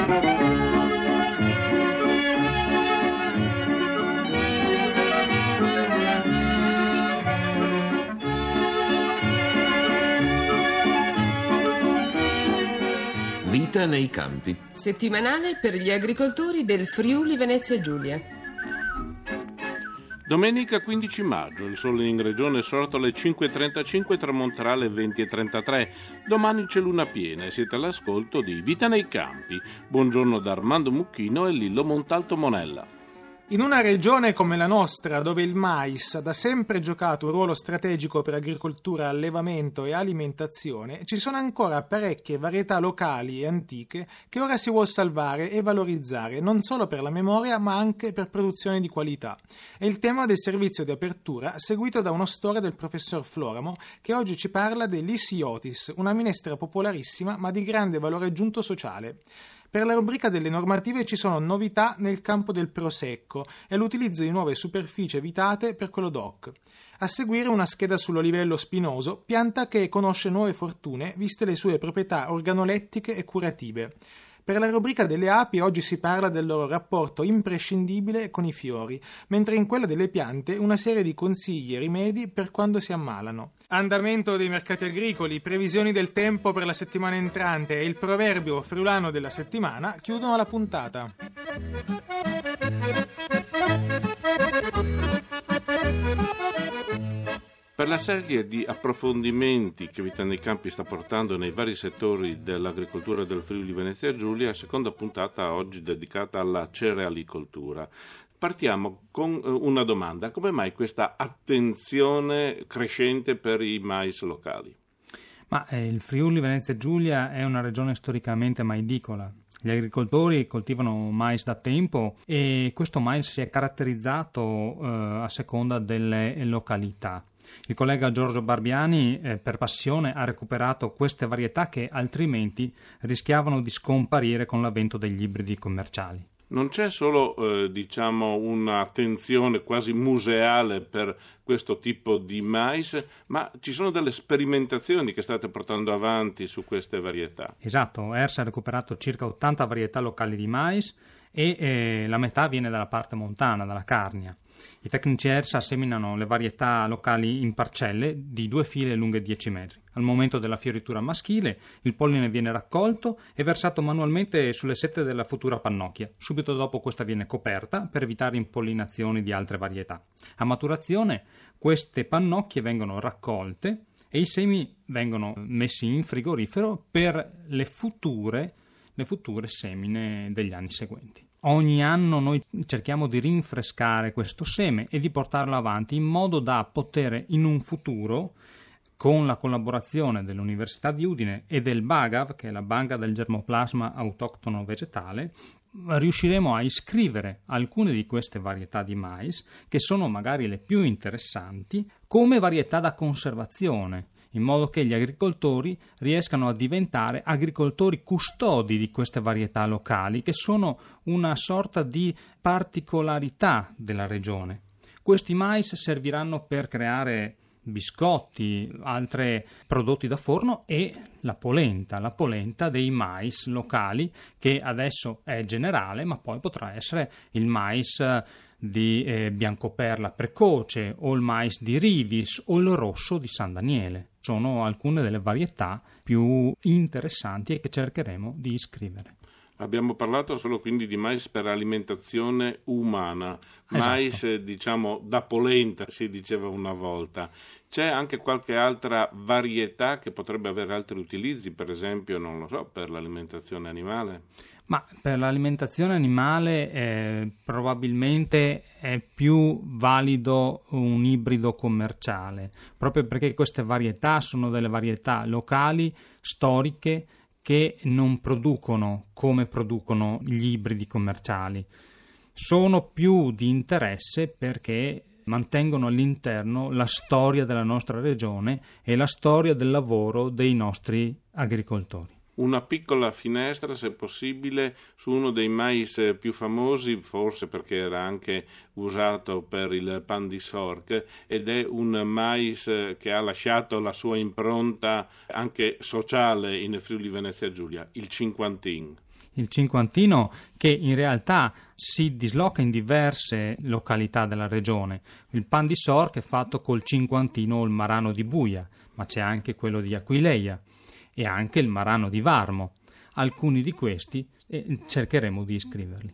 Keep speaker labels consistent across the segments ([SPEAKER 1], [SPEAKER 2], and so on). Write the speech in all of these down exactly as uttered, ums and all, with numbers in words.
[SPEAKER 1] Vita nei campi.
[SPEAKER 2] Settimanale per gli agricoltori del Friuli Venezia Giulia.
[SPEAKER 3] Domenica quindici maggio, il sole in regione è sorto alle cinque e trentacinque, tramonterà alle venti e trentatré. Domani c'è luna piena e siete all'ascolto di Vita nei campi. Buongiorno da Armando Mucchino e Lillo Montalto Monella.
[SPEAKER 4] In una regione come la nostra, dove il mais ha da sempre giocato un ruolo strategico per agricoltura, allevamento e alimentazione, ci sono ancora parecchie varietà locali e antiche che ora si vuol salvare e valorizzare, non solo per la memoria ma anche per produzione di qualità. È il tema del servizio di apertura seguito da uno storia del professor Floramo, che oggi ci parla dell'Isiotis, una minestra popolarissima ma di grande valore aggiunto sociale. Per la rubrica delle normative ci sono novità nel campo del prosecco e l'utilizzo di nuove superfici evitate per quello D O C. A seguire una scheda sull'olivello spinoso, pianta che conosce nuove fortune viste le sue proprietà organolettiche e curative. Per la rubrica delle api oggi si parla del loro rapporto imprescindibile con i fiori, mentre in quella delle piante una serie di consigli e rimedi per quando si ammalano. Andamento dei mercati agricoli, previsioni del tempo per la settimana entrante e il proverbio friulano della settimana chiudono la puntata.
[SPEAKER 3] Per la serie di approfondimenti che Vita nei Campi sta portando nei vari settori dell'agricoltura del Friuli Venezia Giulia, seconda puntata oggi dedicata alla cerealicoltura. Partiamo con una domanda: come mai questa attenzione crescente per i mais locali?
[SPEAKER 5] Ma eh, il Friuli Venezia Giulia è una regione storicamente maidicola. Gli agricoltori coltivano mais da tempo e questo mais si è caratterizzato eh, a seconda delle località. Il collega Giorgio Barbiani, eh, per passione, ha recuperato queste varietà che altrimenti rischiavano di scomparire con l'avvento degli ibridi commerciali.
[SPEAKER 3] Non c'è solo eh, diciamo un'attenzione quasi museale per questo tipo di mais, ma ci sono delle sperimentazioni che state portando avanti su queste varietà.
[SPEAKER 5] Esatto, E R S ha recuperato circa ottanta varietà locali di mais e eh, la metà viene dalla parte montana, dalla Carnia. I tecnici E R S seminano le varietà locali in parcelle di due file lunghe dieci metri. Al momento della fioritura maschile il polline viene raccolto e versato manualmente sulle sette della futura pannocchia. Subito dopo questa viene coperta per evitare impollinazioni di altre varietà. A maturazione queste pannocchie vengono raccolte e i semi vengono messi in frigorifero per le future, le future semine degli anni seguenti. Ogni anno noi cerchiamo di rinfrescare questo seme e di portarlo avanti in modo da poter in un futuro, con la collaborazione dell'Università di Udine e del BAGAV, che è la Banca del Germoplasma Autoctono Vegetale, riusciremo a iscrivere alcune di queste varietà di mais, che sono magari le più interessanti, come varietà da conservazione, in modo che gli agricoltori riescano a diventare agricoltori custodi di queste varietà locali, che sono una sorta di particolarità della regione. Questi mais serviranno per creare biscotti, altri prodotti da forno e la polenta, la polenta dei mais locali, che adesso è generale, ma poi potrà essere il mais di eh, Biancoperla precoce o il mais di Rivis o il rosso di San Daniele. Sono alcune delle varietà più interessanti e che cercheremo di iscrivere.
[SPEAKER 3] Abbiamo parlato solo quindi di mais per alimentazione umana, esatto. Mais diciamo da polenta si diceva una volta. C'è anche qualche altra varietà che potrebbe avere altri utilizzi, per esempio, non lo so, per l'alimentazione animale?
[SPEAKER 5] Ma per l'alimentazione animale eh, probabilmente è più valido un ibrido commerciale, proprio perché queste varietà sono delle varietà locali, storiche, che non producono come producono gli ibridi commerciali. Sono più di interesse perché mantengono all'interno la storia della nostra regione e la storia del lavoro dei nostri agricoltori.
[SPEAKER 3] Una piccola finestra, se possibile, su uno dei mais più famosi, forse perché era anche usato per il pan di Sorc, ed è un mais che ha lasciato la sua impronta anche sociale in Friuli Venezia Giulia, il cinquantin.
[SPEAKER 5] il cinquantino, che in realtà si disloca in diverse località della regione. Il pan di Sor che è fatto col cinquantino o il marano di Buia, ma c'è anche quello di Aquileia e anche il marano di Varmo. Alcuni di questi eh, cercheremo di iscriverli.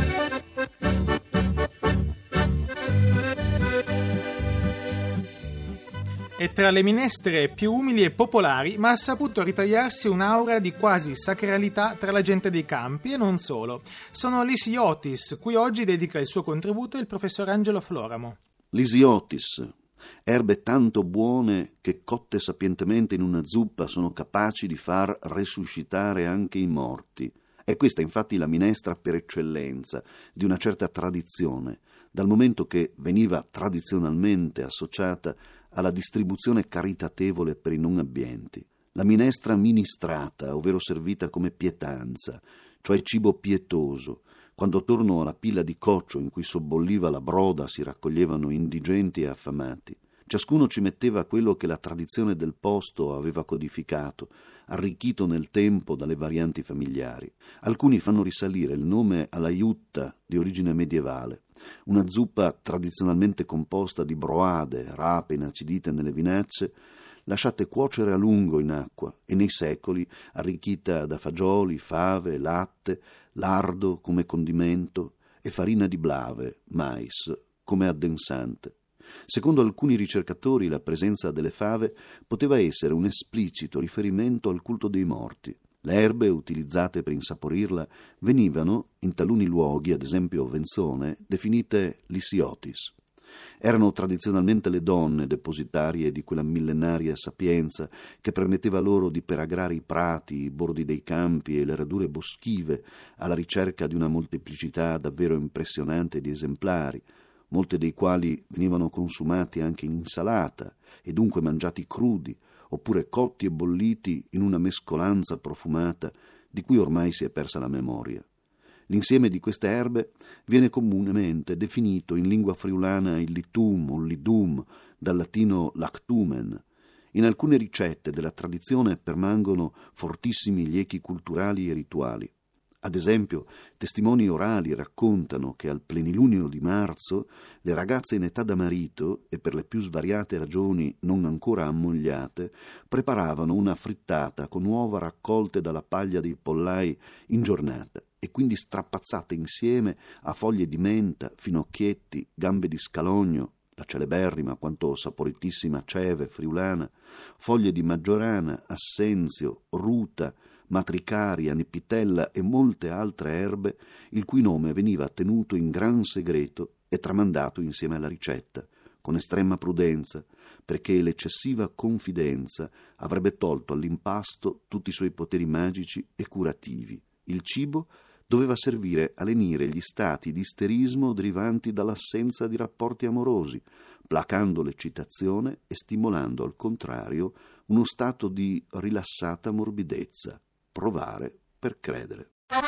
[SPEAKER 4] È tra le minestre più umili e popolari, ma ha saputo ritagliarsi un'aura di quasi sacralità tra la gente dei campi e non solo. Sono l'isiotis, cui oggi dedica il suo contributo il professor Angelo Floramo.
[SPEAKER 6] L'isiotis, erbe tanto buone che cotte sapientemente in una zuppa sono capaci di far resuscitare anche i morti. È questa infatti la minestra per eccellenza di una certa tradizione, dal momento che veniva tradizionalmente associata alla distribuzione caritatevole per i non abbienti. La minestra ministrata, ovvero servita come pietanza, cioè cibo pietoso, quando attorno alla pila di coccio in cui sobbolliva la broda si raccoglievano indigenti e affamati. Ciascuno ci metteva quello che la tradizione del posto aveva codificato, arricchito nel tempo dalle varianti familiari. Alcuni fanno risalire il nome alla iutta di origine medievale, una zuppa tradizionalmente composta di broade, rape inacidite nelle vinacce, lasciate cuocere a lungo in acqua e nei secoli arricchita da fagioli, fave, latte, lardo come condimento e farina di blave, mais, come addensante. Secondo alcuni ricercatori la presenza delle fave poteva essere un esplicito riferimento al culto dei morti. Le erbe utilizzate per insaporirla venivano, in taluni luoghi, ad esempio Venzone, definite lisiotis. Erano tradizionalmente le donne depositarie di quella millenaria sapienza che permetteva loro di peragrare i prati, i bordi dei campi e le radure boschive alla ricerca di una molteplicità davvero impressionante di esemplari, molti dei quali venivano consumati anche in insalata e dunque mangiati crudi, oppure cotti e bolliti in una mescolanza profumata di cui ormai si è persa la memoria. L'insieme di queste erbe viene comunemente definito in lingua friulana il litum o lidum, dal latino lactumen. In alcune ricette della tradizione permangono fortissimi gli echi culturali e rituali. Ad esempio, testimoni orali raccontano che al plenilunio di marzo le ragazze in età da marito, e per le più svariate ragioni non ancora ammogliate, preparavano una frittata con uova raccolte dalla paglia dei pollai in giornata e quindi strappazzate insieme a foglie di menta, finocchietti, gambe di scalogno, la celeberrima quanto saporitissima ceve friulana, foglie di maggiorana, assenzio, ruta, matricaria, nepitella e molte altre erbe, il cui nome veniva tenuto in gran segreto e tramandato insieme alla ricetta, con estrema prudenza, perché l'eccessiva confidenza avrebbe tolto all'impasto tutti i suoi poteri magici e curativi. Il cibo doveva servire a lenire gli stati di isterismo derivanti dall'assenza di rapporti amorosi, placando l'eccitazione e stimolando al contrario uno stato di rilassata morbidezza. Provare per credere.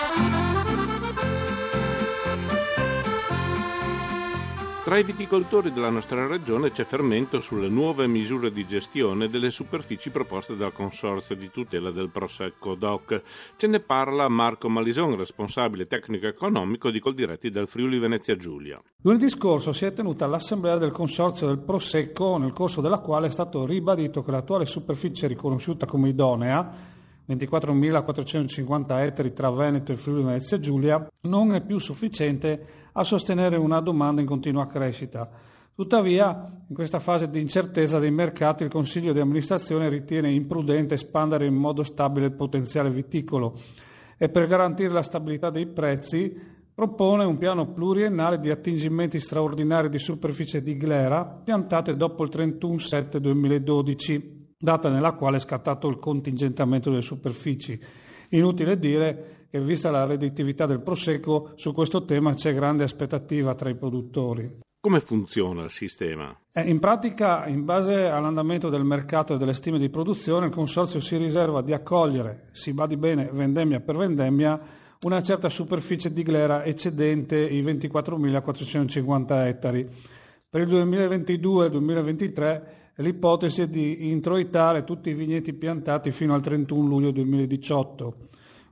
[SPEAKER 3] Tra i viticoltori della nostra regione c'è fermento sulle nuove misure di gestione delle superfici proposte dal Consorzio di tutela del Prosecco D O C. Ce ne parla Marco Malison, responsabile tecnico-economico di Coldiretti del Friuli Venezia Giulia.
[SPEAKER 7] Lunedì scorso si è tenuta l'assemblea del Consorzio del Prosecco, nel corso della quale è stato ribadito che l'attuale superficie riconosciuta come idonea, ventiquattromilaquattrocentocinquanta ettari tra Veneto e Friuli Venezia Giulia, non è più sufficiente a sostenere una domanda in continua crescita. Tuttavia, in questa fase di incertezza dei mercati, il Consiglio di amministrazione ritiene imprudente espandere in modo stabile il potenziale viticolo e per garantire la stabilità dei prezzi propone un piano pluriennale di attingimenti straordinari di superficie di glera piantate dopo il trentuno settembre duemiladodici, data nella quale è scattato il contingentamento delle superfici. Inutile dire che, vista la redditività del Prosecco, su questo tema c'è grande aspettativa tra i produttori.
[SPEAKER 3] Come funziona il sistema?
[SPEAKER 7] Eh, in pratica, in base all'andamento del mercato e delle stime di produzione, il Consorzio si riserva di accogliere, si badi bene vendemmia per vendemmia, una certa superficie di glera eccedente i ventiquattromilaquattrocentocinquanta ettari. Per il duemilaventidue duemilaventitré l'ipotesi è di introitare tutti i vigneti piantati fino al trentuno luglio duemiladiciotto.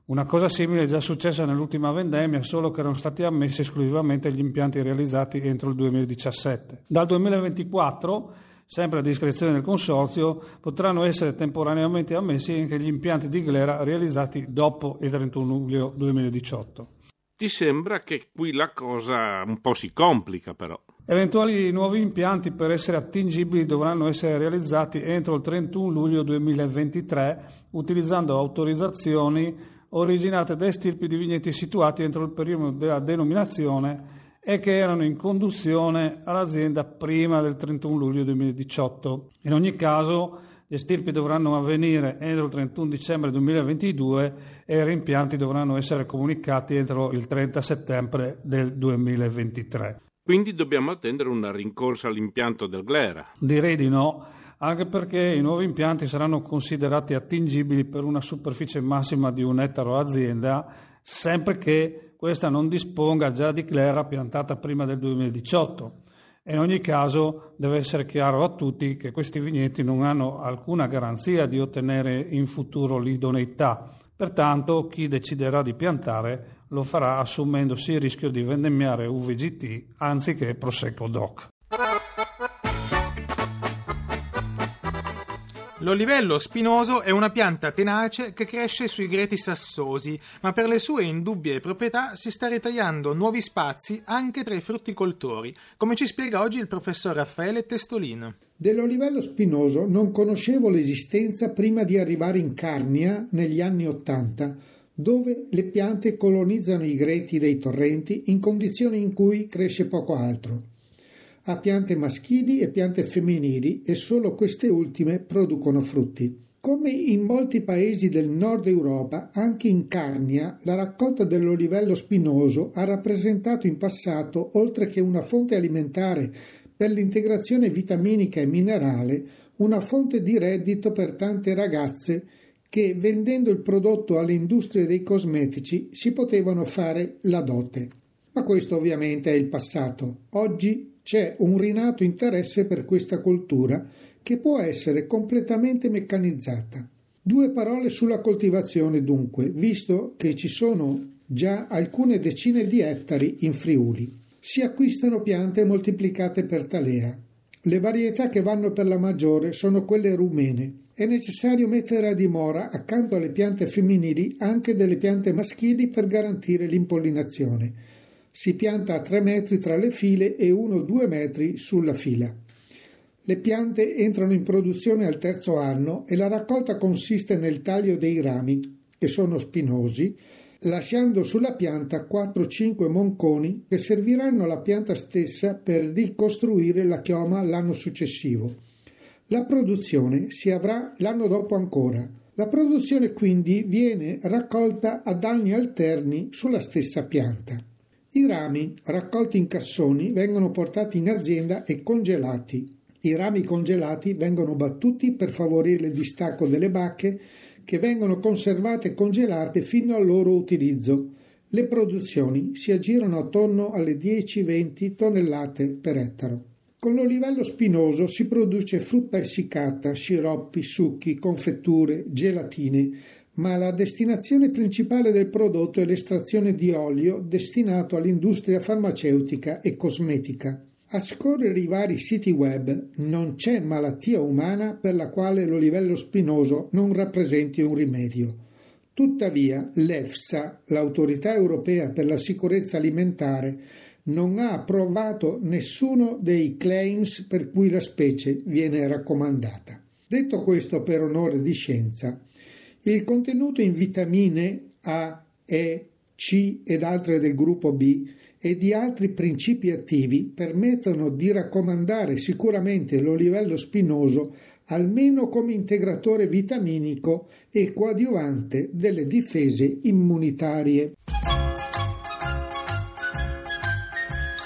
[SPEAKER 7] Una cosa simile è già successa nell'ultima vendemmia, solo che erano stati ammessi esclusivamente gli impianti realizzati entro il duemiladiciassette. Dal duemilaventiquattro, sempre a discrezione del Consorzio, potranno essere temporaneamente ammessi anche gli impianti di glera realizzati dopo il trentuno luglio duemiladiciotto.
[SPEAKER 3] Ti sembra che qui la cosa un po' si complica però?
[SPEAKER 7] Eventuali nuovi impianti per essere attingibili dovranno essere realizzati entro il trentuno luglio duemilaventitré utilizzando autorizzazioni originate da estirpi di vigneti situati entro il periodo della denominazione e che erano in conduzione all'azienda prima del trentuno luglio duemiladiciotto. In ogni caso, gli estirpi dovranno avvenire entro il trentuno dicembre duemilaventidue e i reimpianti dovranno essere comunicati entro il trenta settembre del duemilaventitré.
[SPEAKER 3] Quindi dobbiamo attendere una rincorsa all'impianto del glera?
[SPEAKER 7] Direi di no, anche perché i nuovi impianti saranno considerati attingibili per una superficie massima di un ettaro azienda, sempre che questa non disponga già di glera piantata prima del duemiladiciotto. E in ogni caso deve essere chiaro a tutti che questi vigneti non hanno alcuna garanzia di ottenere in futuro l'idoneità. Pertanto chi deciderà di piantare lo farà assumendosi il rischio di vendemmiare U V G T anziché Prosecco DOC.
[SPEAKER 4] L'olivello spinoso è una pianta tenace che cresce sui greti sassosi, ma per le sue indubbie proprietà si sta ritagliando nuovi spazi anche tra i frutticoltori, come ci spiega oggi il professor Raffaele Testolin.
[SPEAKER 8] Dell'olivello spinoso non conoscevo l'esistenza prima di arrivare in Carnia negli anni Ottanta, dove le piante colonizzano i greti dei torrenti in condizioni in cui cresce poco altro. Ha piante maschili e piante femminili e solo queste ultime producono frutti. Come in molti paesi del nord Europa, anche in Carnia la raccolta dell'olivello spinoso ha rappresentato in passato, oltre che una fonte alimentare per l'integrazione vitaminica e minerale, una fonte di reddito per tante ragazze che, vendendo il prodotto alle industrie dei cosmetici, si potevano fare la dote. Ma questo ovviamente è il passato. Oggi c'è un rinato interesse per questa coltura che può essere completamente meccanizzata. Due parole sulla coltivazione dunque, visto che ci sono già alcune decine di ettari in Friuli. Si acquistano piante moltiplicate per talea. Le varietà che vanno per la maggiore sono quelle rumene. È necessario mettere a dimora accanto alle piante femminili anche delle piante maschili per garantire l'impollinazione. Si pianta a tre metri tra le file e uno o due metri sulla fila. Le piante entrano in produzione al terzo anno e la raccolta consiste nel taglio dei rami, che sono spinosi, lasciando sulla pianta quattro cinque monconi che serviranno alla pianta stessa per ricostruire la chioma l'anno successivo. La produzione si avrà l'anno dopo ancora. La produzione quindi viene raccolta ad anni alterni sulla stessa pianta. I rami raccolti in cassoni vengono portati in azienda e congelati. I rami congelati vengono battuti per favorire il distacco delle bacche che vengono conservate e congelate fino al loro utilizzo. Le produzioni si aggirano attorno alle dieci venti tonnellate per ettaro. Con l'olivello spinoso si produce frutta essiccata, sciroppi, succhi, confetture, gelatine, ma la destinazione principale del prodotto è l'estrazione di olio destinato all'industria farmaceutica e cosmetica. A scorrere i vari siti web non c'è malattia umana per la quale l'olivello spinoso non rappresenti un rimedio. Tuttavia l'EFSA, l'Autorità Europea per la Sicurezza Alimentare, non ha approvato nessuno dei claims per cui la specie viene raccomandata. Detto questo per onore di scienza, il contenuto in vitamine A, E, C ed altre del gruppo B e di altri principi attivi permettono di raccomandare sicuramente l'olivello spinoso almeno come integratore vitaminico e coadiuvante delle difese immunitarie.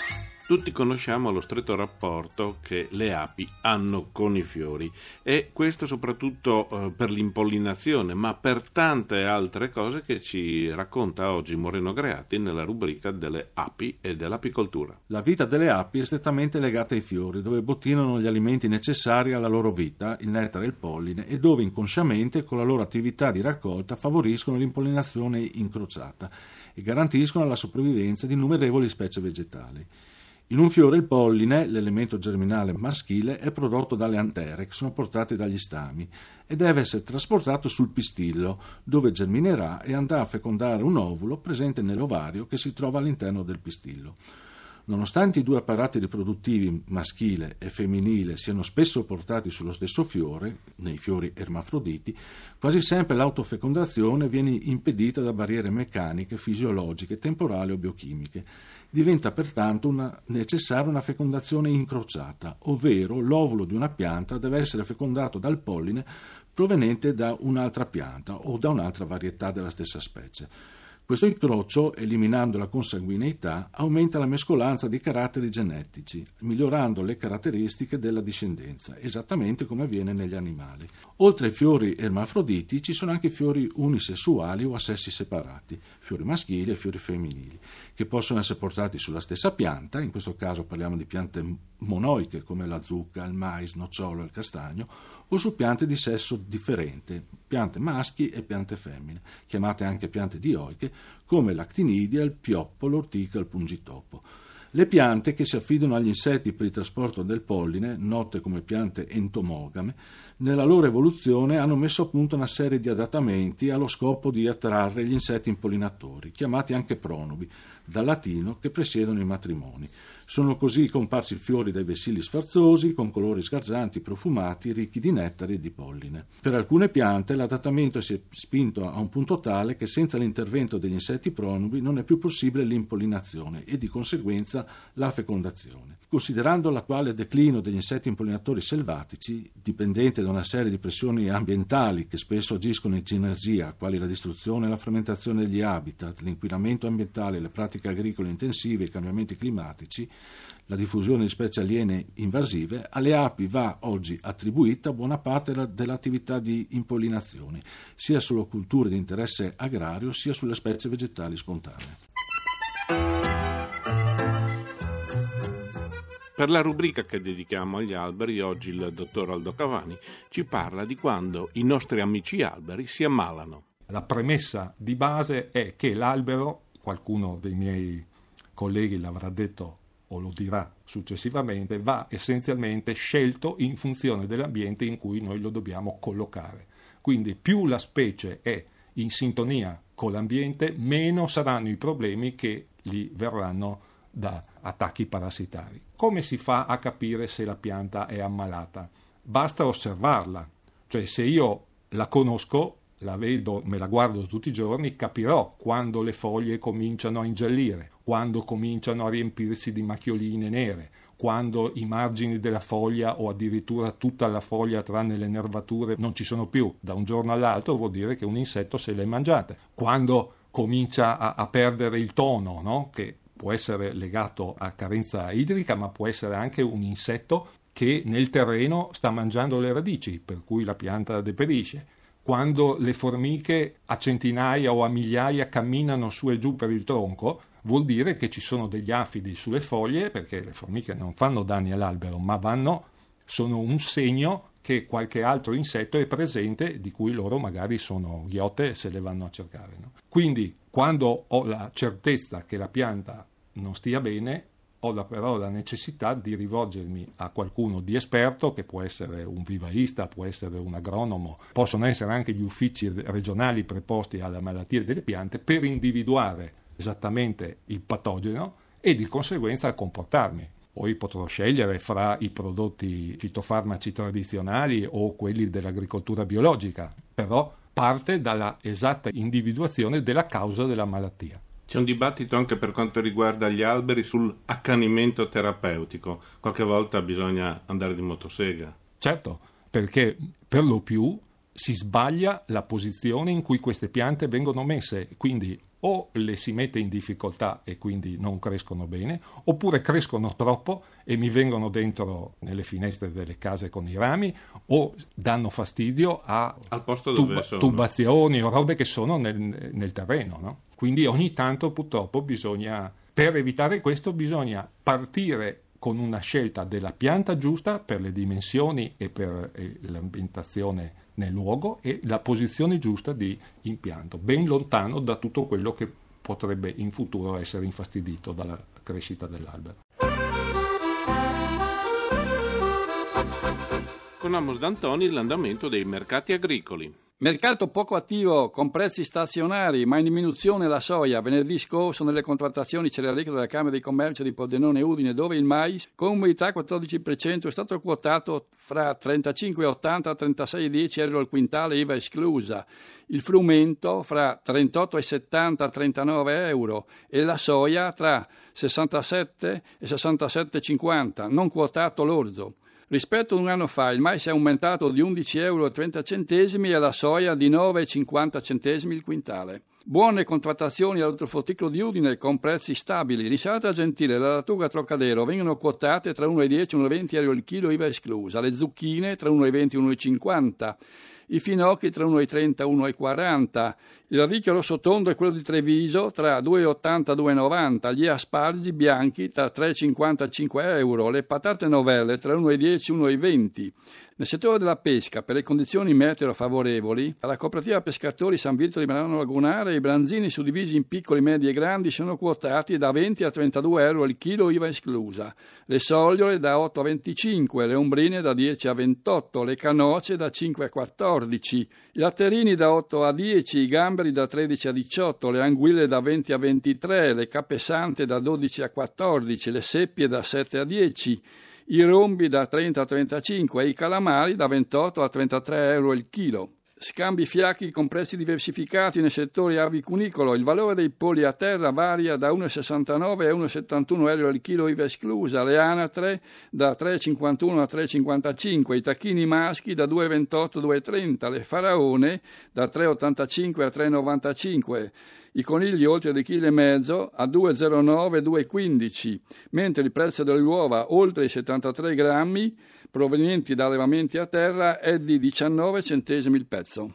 [SPEAKER 3] Tutti conosciamo lo stretto rapporto che le api hanno con i fiori e questo soprattutto eh, per l'impollinazione, ma per tante altre cose che ci racconta oggi Moreno Greati nella rubrica delle api e dell'apicoltura.
[SPEAKER 9] La vita delle api è strettamente legata ai fiori, dove bottinano gli alimenti necessari alla loro vita, il nettare e il polline, e dove inconsciamente con la loro attività di raccolta favoriscono l'impollinazione incrociata e garantiscono la sopravvivenza di innumerevoli specie vegetali. In un fiore il polline, l'elemento germinale maschile, è prodotto dalle antere che sono portate dagli stami e deve essere trasportato sul pistillo, dove germinerà e andrà a fecondare un ovulo presente nell'ovario che si trova all'interno del pistillo. Nonostante i due apparati riproduttivi, maschile e femminile, siano spesso portati sullo stesso fiore, nei fiori ermafroditi, quasi sempre l'autofecondazione viene impedita da barriere meccaniche, fisiologiche, temporali o biochimiche. Diventa pertanto una, necessaria una fecondazione incrociata, ovvero l'ovulo di una pianta deve essere fecondato dal polline proveniente da un'altra pianta o da un'altra varietà della stessa specie. Questo incrocio, eliminando la consanguineità, aumenta la mescolanza di caratteri genetici, migliorando le caratteristiche della discendenza, esattamente come avviene negli animali. Oltre ai fiori ermafroditi ci sono anche fiori unisessuali o a sessi separati, fiori maschili e fiori femminili, che possono essere portati sulla stessa pianta, in questo caso parliamo di piante monoiche come la zucca, il mais, nocciolo e il castagno, o su piante di sesso differente, piante maschi e piante femmine, chiamate anche piante dioiche, come l'actinidia, il pioppo, l'ortica e il pungitopo. Le piante che si affidano agli insetti per il trasporto del polline, note come piante entomogame, nella loro evoluzione hanno messo a punto una serie di adattamenti allo scopo di attrarre gli insetti impollinatori, chiamati anche pronubi, dal latino che presiedono i matrimoni. Sono così comparsi fiori dai vessilli sfarzosi, con colori sgargianti, profumati, ricchi di nettare e di polline. Per alcune piante l'adattamento si è spinto a un punto tale che senza l'intervento degli insetti pronubi non è più possibile l'impollinazione e di conseguenza la fecondazione. Considerando l'attuale declino degli insetti impollinatori selvatici, dipendente da una serie di pressioni ambientali che spesso agiscono in sinergia, quali la distruzione e la frammentazione degli habitat, l'inquinamento ambientale, le pratiche agricole intensive e i cambiamenti climatici, la diffusione di specie aliene invasive, alle api va oggi attribuita buona parte dell'attività di impollinazione, sia sulle culture di interesse agrario sia sulle specie vegetali spontanee.
[SPEAKER 3] Per la rubrica che dedichiamo agli alberi, oggi il dottor Aldo Cavani ci parla di quando i nostri amici alberi si ammalano.
[SPEAKER 10] La premessa di base è che l'albero, qualcuno dei miei colleghi l'avrà detto o lo dirà successivamente, va essenzialmente scelto in funzione dell'ambiente in cui noi lo dobbiamo collocare. Quindi più la specie è in sintonia con l'ambiente, meno saranno i problemi che gli verranno da attacchi parassitari. Come si fa a capire se la pianta è ammalata? Basta osservarla, cioè se io la conosco, la vedo, me la guardo tutti i giorni, capirò quando le foglie cominciano a ingiallire, quando cominciano a riempirsi di macchioline nere, quando i margini della foglia o addirittura tutta la foglia tranne le nervature non ci sono più. Da un giorno all'altro vuol dire che un insetto se le è mangiate. Quando comincia a, a perdere il tono, no? Che può essere legato a carenza idrica, ma può essere anche un insetto che nel terreno sta mangiando le radici, per cui la pianta deperisce. Quando le formiche a centinaia o a migliaia camminano su e giù per il tronco, vuol dire che ci sono degli afidi sulle foglie, perché le formiche non fanno danni all'albero, ma vanno, sono un segno che qualche altro insetto è presente, di cui loro magari sono ghiotte e se le vanno a cercare, no? Quindi, quando ho la certezza che la pianta non stia bene, ho la, però la necessità di rivolgermi a qualcuno di esperto, che può essere un vivaista, può essere un agronomo, possono essere anche gli uffici regionali preposti alle malattie delle piante, per individuare esattamente il patogeno e di conseguenza comportarmi. Poi potrò scegliere fra i prodotti fitofarmaci tradizionali o quelli dell'agricoltura biologica, però parte dalla esatta individuazione della causa della malattia.
[SPEAKER 3] C'è un dibattito anche per quanto riguarda gli alberi sull'accanimento terapeutico. Qualche volta bisogna andare di motosega.
[SPEAKER 10] Certo, perché per lo più si sbaglia la posizione in cui queste piante vengono messe, quindi o le si mette in difficoltà e quindi non crescono bene, oppure crescono troppo e mi vengono dentro nelle finestre delle case con i rami, o danno fastidio a
[SPEAKER 3] al posto dove
[SPEAKER 10] tuba-
[SPEAKER 3] sono.
[SPEAKER 10] tubazioni o robe che sono nel, nel terreno, no? Quindi ogni tanto purtroppo bisogna, per evitare questo bisogna partire con una scelta della pianta giusta per le dimensioni e per eh, l'ambientazione nel luogo e la posizione giusta di impianto, ben lontano da tutto quello che potrebbe in futuro essere infastidito dalla crescita dell'albero.
[SPEAKER 3] Con Amos D'Antoni l'andamento dei mercati agricoli.
[SPEAKER 11] Mercato poco attivo con prezzi stazionari, ma in diminuzione la soia. Venerdì scorso nelle contrattazioni cerealicole della Camera di Commercio di Pordenone e Udine, dove il mais con umidità quattordici per cento è stato quotato fra trentacinque virgola ottanta e trentasei virgola dieci euro al quintale, I V A esclusa. Il frumento fra trentotto virgola settanta e trentanove euro e la soia tra sessantasette e sessantasette virgola cinquanta, non quotato l'orzo. Rispetto a un anno fa il mais è aumentato di undici virgola trenta euro e la soia di nove virgola cinquanta centesimi il quintale. Buone contrattazioni all'ortofrutticolo di Udine con prezzi stabili. Risalata Gentile e la lattuga Trocadero vengono quotate tra uno virgola dieci e uno virgola venti euro il chilo, I V A esclusa. Le zucchine tra uno virgola venti e uno virgola cinquanta. I finocchi tra uno virgola trenta e uno virgola quaranta. Il radicchio rosso tondo è quello di Treviso tra due virgola ottanta e due virgola novanta. Gli asparagi bianchi tra tre virgola cinquantacinque euro. Le patate novelle tra uno virgola dieci e uno virgola venti. Nel settore della pesca, per le condizioni meteo favorevoli, la cooperativa pescatori San Vito di Milano Lagunare i branzini suddivisi in piccoli, medi e grandi sono quotati da venti a trentadue euro il chilo, I V A esclusa. Le sogliole da otto a venticinque, le ombrine da dieci a ventotto, le canoce da cinque a quattordici, i latterini da otto a dieci, i gamberi da tredici a diciotto, le anguille da venti a ventitré, le capesante da dodici a quattordici, le seppie da sette a dieci, i rombi da trenta a trentacinque e i calamari da ventotto a trentatré euro il chilo. Scambi fiacchi con prezzi diversificati nel settore avicunicolo. Il valore dei polli a terra varia da uno virgola sessantanove a uno virgola settantuno euro il chilo, I V A esclusa. Le anatre da tre virgola cinquantuno a tre virgola cinquantacinque. I tacchini maschi da due virgola ventotto a due virgola trenta. Le faraone da tre virgola ottantacinque a tre virgola novantacinque. I conigli oltre due virgola cinque chili a due virgola zero nove e due virgola quindici, mentre il prezzo delle uova oltre i settantatré grammi provenienti da allevamenti a terra è di diciannove centesimi il pezzo.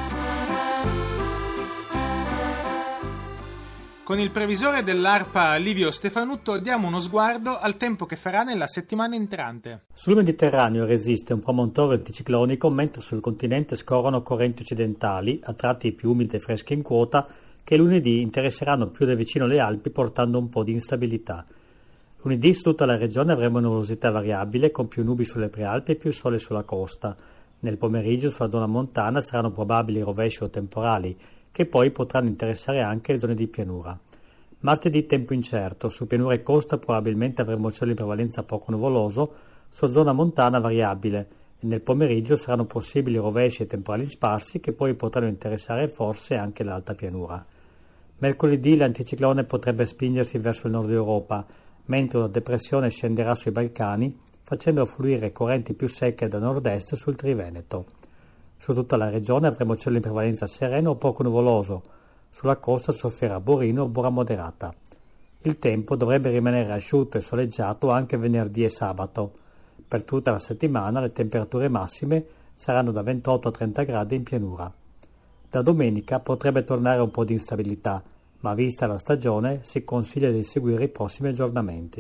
[SPEAKER 4] Con il previsore dell'ARPA Livio Stefanutto diamo uno sguardo al tempo che farà nella settimana entrante.
[SPEAKER 12] Sul Mediterraneo resiste un promontorio anticiclonico, mentre sul continente scorrono correnti occidentali, a tratti più umide e fresche in quota, che lunedì interesseranno più da vicino le Alpi portando un po' di instabilità. Lunedì su tutta la regione avremo nuvolosità variabile con più nubi sulle prealpi e più sole sulla costa. Nel pomeriggio sulla zona montana saranno probabili rovesci o temporali che poi potranno interessare anche le zone di pianura. Martedì tempo incerto, su pianura e costa probabilmente avremo cielo in prevalenza poco nuvoloso, su zona montana variabile e nel pomeriggio saranno possibili rovesci e temporali sparsi che poi potranno interessare forse anche l'alta pianura. Mercoledì l'anticiclone potrebbe spingersi verso il nord Europa, mentre una depressione scenderà sui Balcani, facendo affluire correnti più secche da nord-est sul Triveneto. Su tutta la regione avremo cielo in prevalenza sereno o poco nuvoloso, sulla costa soffierà borino o bora moderata. Il tempo dovrebbe rimanere asciutto e soleggiato anche venerdì e sabato. Per tutta la settimana le temperature massime saranno da ventotto a trenta gradi in pianura. Da domenica potrebbe tornare un po' di instabilità, ma vista la stagione si consiglia di seguire i prossimi aggiornamenti.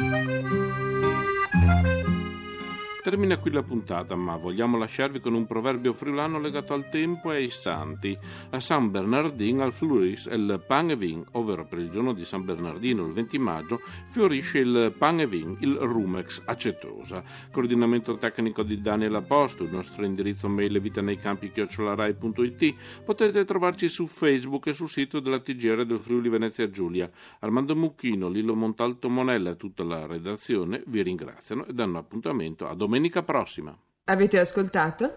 [SPEAKER 3] Termina qui la puntata, ma vogliamo lasciarvi con un proverbio friulano legato al tempo e ai santi. A San Bernardino al Fluris il pan e vin, ovvero per il giorno di San Bernardino, il venti maggio, fiorisce il pan e vin, il Rumex acetosa. Coordinamento tecnico di Daniel Aposto, il nostro indirizzo mail è vitaneicampi chiocciola rai punto it. Potete trovarci su Facebook e sul sito della T G R del Friuli Venezia Giulia. Armando Mucchino, Lillo Montalto Monella e tutta la redazione vi ringraziano e danno appuntamento a domenica prossima.
[SPEAKER 2] Avete ascoltato?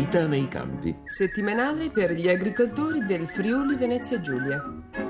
[SPEAKER 1] Vita nei campi.
[SPEAKER 2] Settimanale per gli agricoltori del Friuli Venezia Giulia.